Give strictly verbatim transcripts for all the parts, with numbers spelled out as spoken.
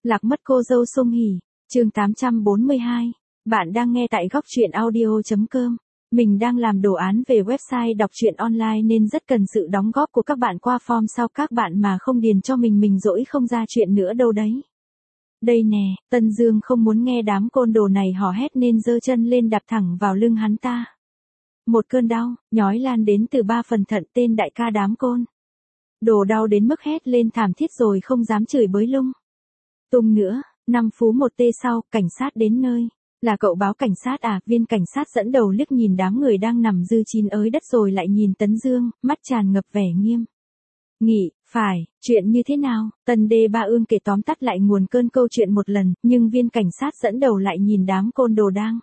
Lạc mất cô dâu Sung Hỉ, chương tám trăm bốn mươi hai. Bạn đang nghe tại góc truyện audio chấm com. Mình đang làm đồ án về website đọc truyện online nên rất cần sự đóng góp của các bạn qua form sau các bạn mà không điền cho mình mình dỗi không ra chuyện nữa đâu đấy. Đây nè, Tân Dương không muốn nghe đám côn đồ này hò hét nên giơ chân lên đạp thẳng vào lưng hắn ta. Một cơn đau, nhói lan đến từ ba phần thận tên đại ca đám côn. Đồ đau đến mức hét lên thảm thiết rồi không dám chửi bới lung tung nữa. Năm phú một tê sau, cảnh sát đến nơi. Là cậu báo cảnh sát à? Viên cảnh sát dẫn đầu liếc nhìn đám người đang nằm dư chín ới đất rồi lại nhìn Tấn Dương, mắt tràn ngập vẻ nghiêm nghị. Phải, chuyện như thế nào? Tần Đê Ba Ương kể tóm tắt lại nguồn cơn câu chuyện một lần, nhưng viên cảnh sát dẫn đầu lại nhìn đám côn đồ đang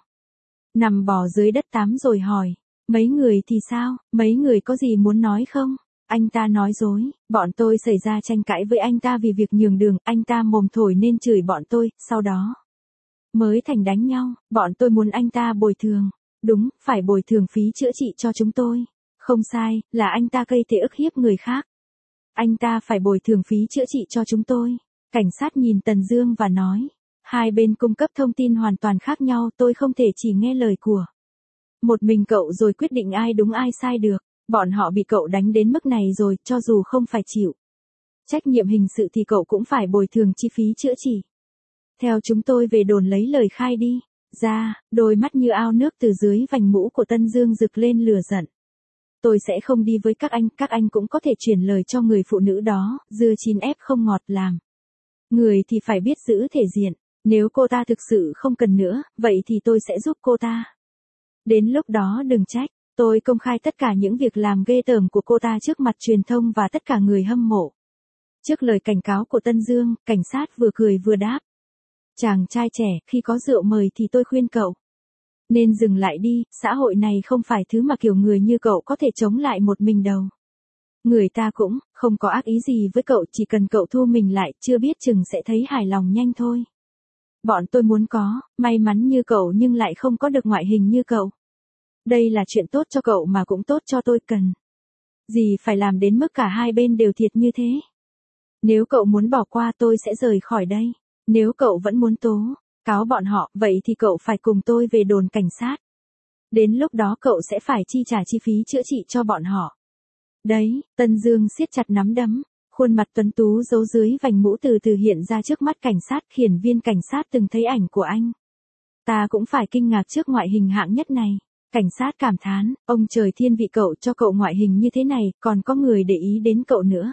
nằm bò dưới đất tắm rồi hỏi. Mấy người thì sao? Mấy người có gì muốn nói không? Anh ta nói dối, bọn tôi xảy ra tranh cãi với anh ta vì việc nhường đường, anh ta mồm thổi nên chửi bọn tôi, sau đó mới thành đánh nhau, bọn tôi muốn anh ta bồi thường. Đúng, phải bồi thường phí chữa trị cho chúng tôi. Không sai, là anh ta gây tệ ức hiếp người khác. Anh ta phải bồi thường phí chữa trị cho chúng tôi. Cảnh sát nhìn Tần Dương và nói, hai bên cung cấp thông tin hoàn toàn khác nhau, tôi không thể chỉ nghe lời của một mình cậu rồi quyết định ai đúng ai sai được. Bọn họ bị cậu đánh đến mức này rồi, cho dù không phải chịu trách nhiệm hình sự thì cậu cũng phải bồi thường chi phí chữa trị. Theo chúng tôi về đồn lấy lời khai đi. Ra, đôi mắt như ao nước từ dưới vành mũ của Tân Dương rực lên lửa giận. Tôi sẽ không đi với các anh, các anh cũng có thể chuyển lời cho người phụ nữ đó, dưa chín ép không ngọt làm. Người thì phải biết giữ thể diện, nếu cô ta thực sự không cần nữa, vậy thì tôi sẽ giúp cô ta. Đến lúc đó đừng trách. Tôi công khai tất cả những việc làm ghê tởm của cô ta trước mặt truyền thông và tất cả người hâm mộ. Trước lời cảnh cáo của Tân Dương, cảnh sát vừa cười vừa đáp. Chàng trai trẻ, khi có rượu mời thì tôi khuyên cậu nên dừng lại đi, xã hội này không phải thứ mà kiểu người như cậu có thể chống lại một mình đâu. Người ta cũng không có ác ý gì với cậu, chỉ cần cậu thu mình lại, chưa biết chừng sẽ thấy hài lòng nhanh thôi. Bọn tôi muốn có, may mắn như cậu nhưng lại không có được ngoại hình như cậu. Đây là chuyện tốt cho cậu mà cũng tốt cho tôi, cần gì phải làm đến mức cả hai bên đều thiệt như thế. Nếu cậu muốn bỏ qua tôi sẽ rời khỏi đây. Nếu cậu vẫn muốn tố cáo bọn họ, vậy thì cậu phải cùng tôi về đồn cảnh sát. Đến lúc đó cậu sẽ phải chi trả chi phí chữa trị cho bọn họ. Đấy, Tân Dương siết chặt nắm đấm, khuôn mặt tuấn tú giấu dưới vành mũ từ từ hiện ra trước mắt cảnh sát. Khiển viên cảnh sát từng thấy ảnh của anh ta cũng phải kinh ngạc trước ngoại hình hạng nhất này. Cảnh sát cảm thán, ông trời thiên vị cậu cho cậu ngoại hình như thế này, còn có người để ý đến cậu nữa.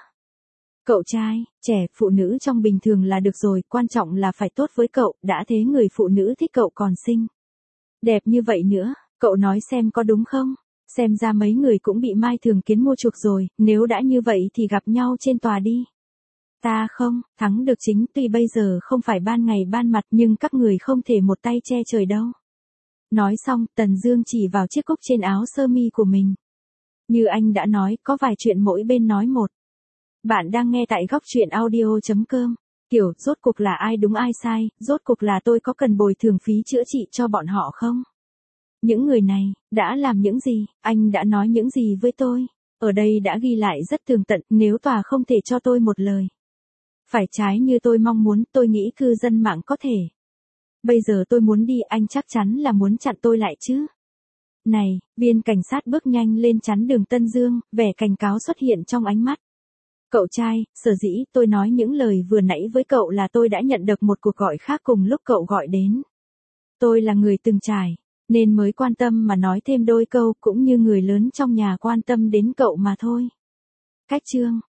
Cậu trai, trẻ, phụ nữ trong bình thường là được rồi, quan trọng là phải tốt với cậu, đã thế người phụ nữ thích cậu còn xinh đẹp như vậy nữa, cậu nói xem có đúng không? Xem ra mấy người cũng bị Mai Thường Kiến mua chuộc rồi, nếu đã như vậy thì gặp nhau trên tòa đi. Ta không, thắng được chính, tuy bây giờ không phải ban ngày ban mặt nhưng các người không thể một tay che trời đâu. Nói xong, Tần Dương chỉ vào chiếc cúc trên áo sơ mi của mình. Như anh đã nói, có vài chuyện mỗi bên nói một. Bạn đang nghe tại góc truyện audio chấm com. Kiểu, rốt cuộc là ai đúng ai sai, rốt cuộc là tôi có cần bồi thường phí chữa trị cho bọn họ không? Những người này, đã làm những gì, anh đã nói những gì với tôi? Ở đây đã ghi lại rất tường tận, nếu tòa không thể cho tôi một lời phải trái như tôi mong muốn, tôi nghĩ cư dân mạng có thể. Bây giờ tôi muốn đi, anh chắc chắn là muốn chặn tôi lại chứ? Này, viên cảnh sát bước nhanh lên chắn đường Tân Dương, vẻ cảnh cáo xuất hiện trong ánh mắt. Cậu trai, sở dĩ tôi nói những lời vừa nãy với cậu là tôi đã nhận được một cuộc gọi khác cùng lúc cậu gọi đến. Tôi là người từng trải, nên mới quan tâm mà nói thêm đôi câu, cũng như người lớn trong nhà quan tâm đến cậu mà thôi. Cách chương